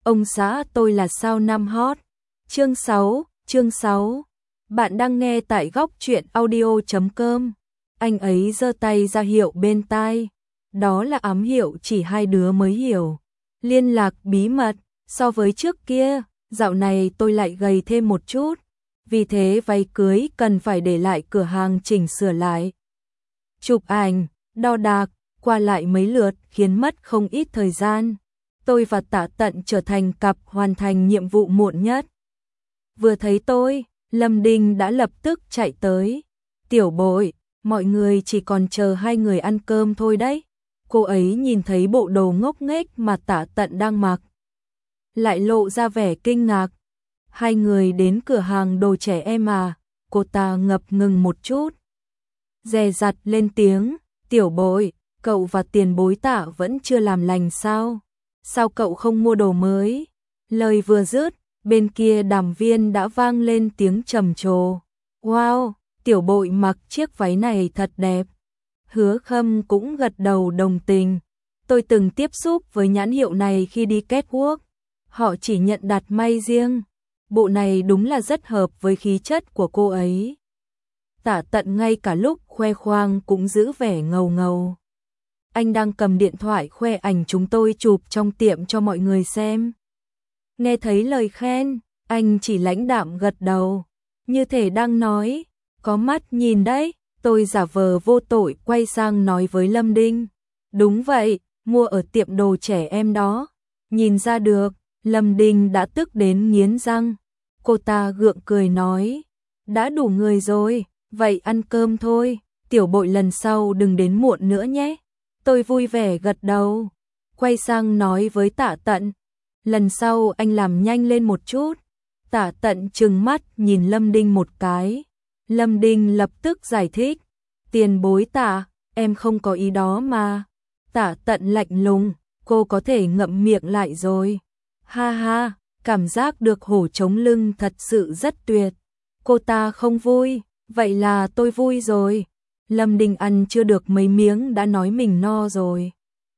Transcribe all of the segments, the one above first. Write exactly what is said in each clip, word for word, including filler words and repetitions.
Ông xã tôi là sao năm hot. Chương sáu, chương sáu. Bạn đang nghe tại góc truyện audio chấm com. Anh ấy giơ tay ra hiệu bên tai. Đó là ám hiệu chỉ hai đứa mới hiểu. Liên lạc bí mật, so với trước kia, dạo này tôi lại gầy thêm một chút. Vì thế váy cưới cần phải để lại cửa hàng chỉnh sửa lại. Chụp ảnh, đo đạc, qua lại mấy lượt khiến mất không ít thời gian. Tôi và Tạ Tận trở thành cặp hoàn thành nhiệm vụ muộn nhất. Vừa thấy tôi, Lâm Đinh đã lập tức chạy tới. Tiểu Bội, mọi người chỉ còn chờ hai người ăn cơm thôi đấy. Cô ấy nhìn thấy bộ đồ ngốc nghếch mà Tạ Tận đang mặc, lại lộ ra vẻ kinh ngạc. Hai người đến cửa hàng đồ trẻ em à? Cô ta ngập ngừng một chút, dè dặt lên tiếng. Tiểu Bội, cậu và tiền bối Tạ vẫn chưa làm lành sao? Sao cậu không mua đồ mới? Lời vừa dứt, bên kia đàm viên đã vang lên tiếng trầm trồ. Wow, Tiểu Bội mặc chiếc váy này thật đẹp. Hứa Khâm cũng gật đầu đồng tình. Tôi từng tiếp xúc với nhãn hiệu này khi đi catwalk. Họ chỉ nhận đặt may riêng. Bộ này đúng là rất hợp với khí chất của cô ấy. Tạ Tận ngay cả lúc khoe khoang cũng giữ vẻ ngầu ngầu. Anh đang cầm điện thoại khoe ảnh chúng tôi chụp trong tiệm cho mọi người xem. Nghe thấy lời khen, anh chỉ lãnh đạm gật đầu, như thể đang nói, có mắt nhìn đấy. Tôi giả vờ vô tội quay sang nói với Lâm Đinh. Đúng vậy, mua ở tiệm đồ trẻ em đó. Nhìn ra được, Lâm Đinh đã tức đến nghiến răng. Cô ta gượng cười nói, đã đủ người rồi, vậy ăn cơm thôi, Tiểu Bội lần sau đừng đến muộn nữa nhé. Tôi vui vẻ gật đầu, quay sang nói với Tạ Tận, lần sau anh làm nhanh lên một chút. Tạ Tận trừng mắt nhìn Lâm Đinh một cái. Lâm Đinh lập tức giải thích, tiền bối Tạ, em không có ý đó mà. Tạ Tận lạnh lùng, cô có thể ngậm miệng lại rồi. Ha ha, cảm giác được hổ chống lưng thật sự rất tuyệt. Cô ta không vui, vậy là tôi vui rồi. Lâm Đinh ăn chưa được mấy miếng đã nói mình no rồi.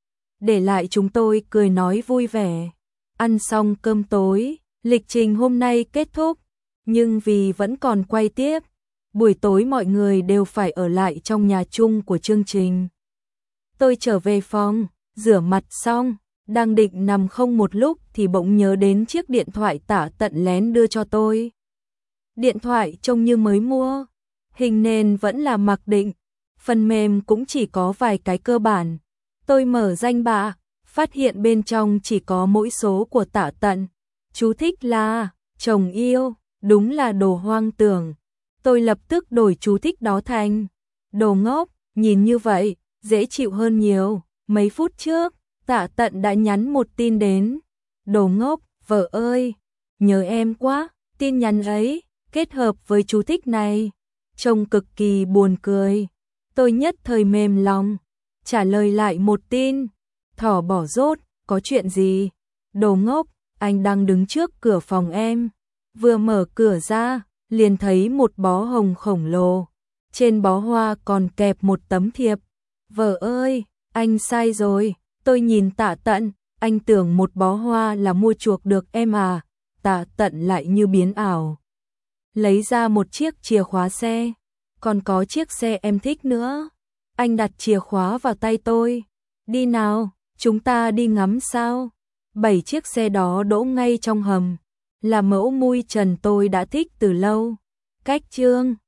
Để lại chúng tôi cười nói vui vẻ. Ăn xong cơm tối, lịch trình hôm nay kết thúc. Nhưng vì vẫn còn quay tiếp, buổi tối mọi người đều phải ở lại trong nhà chung của chương trình. Tôi trở về phòng, rửa mặt xong, đang định nằm không một lúc thì bỗng nhớ đến chiếc điện thoại Tạ Tận lén đưa cho tôi. Điện thoại trông như mới mua, hình nền vẫn là mặc định, phần mềm cũng chỉ có vài cái cơ bản. Tôi mở danh bạ, phát hiện bên trong chỉ có mỗi số của Tạ Tận. Chú thích là, chồng yêu, đúng là đồ hoang tưởng. Tôi lập tức đổi chú thích đó thành, đồ ngốc, nhìn như vậy, dễ chịu hơn nhiều. Mấy phút trước, Tạ Tận đã nhắn một tin đến. Đồ ngốc, vợ ơi, nhớ em quá. Tin nhắn ấy, kết hợp với chú thích này, trông cực kỳ buồn cười. Tôi nhất thời mềm lòng, trả lời lại một tin. Thỏ bỏ rốt, có chuyện gì? Đồ ngốc, anh đang đứng trước cửa phòng em. Vừa mở cửa ra, liền thấy một bó hồng khổng lồ. Trên bó hoa còn kẹp một tấm thiệp. Vợ ơi, anh sai rồi. Tôi nhìn Tạ Tận, anh tưởng một bó hoa là mua chuộc được em à. Tạ Tận lại như biến ảo, lấy ra một chiếc chìa khóa xe. Còn có chiếc xe em thích nữa. Anh đặt chìa khóa vào tay tôi. Đi nào, chúng ta đi ngắm sao. Bảy chiếc xe đó đỗ ngay trong hầm, là mẫu mui trần tôi đã thích từ lâu. Cách chương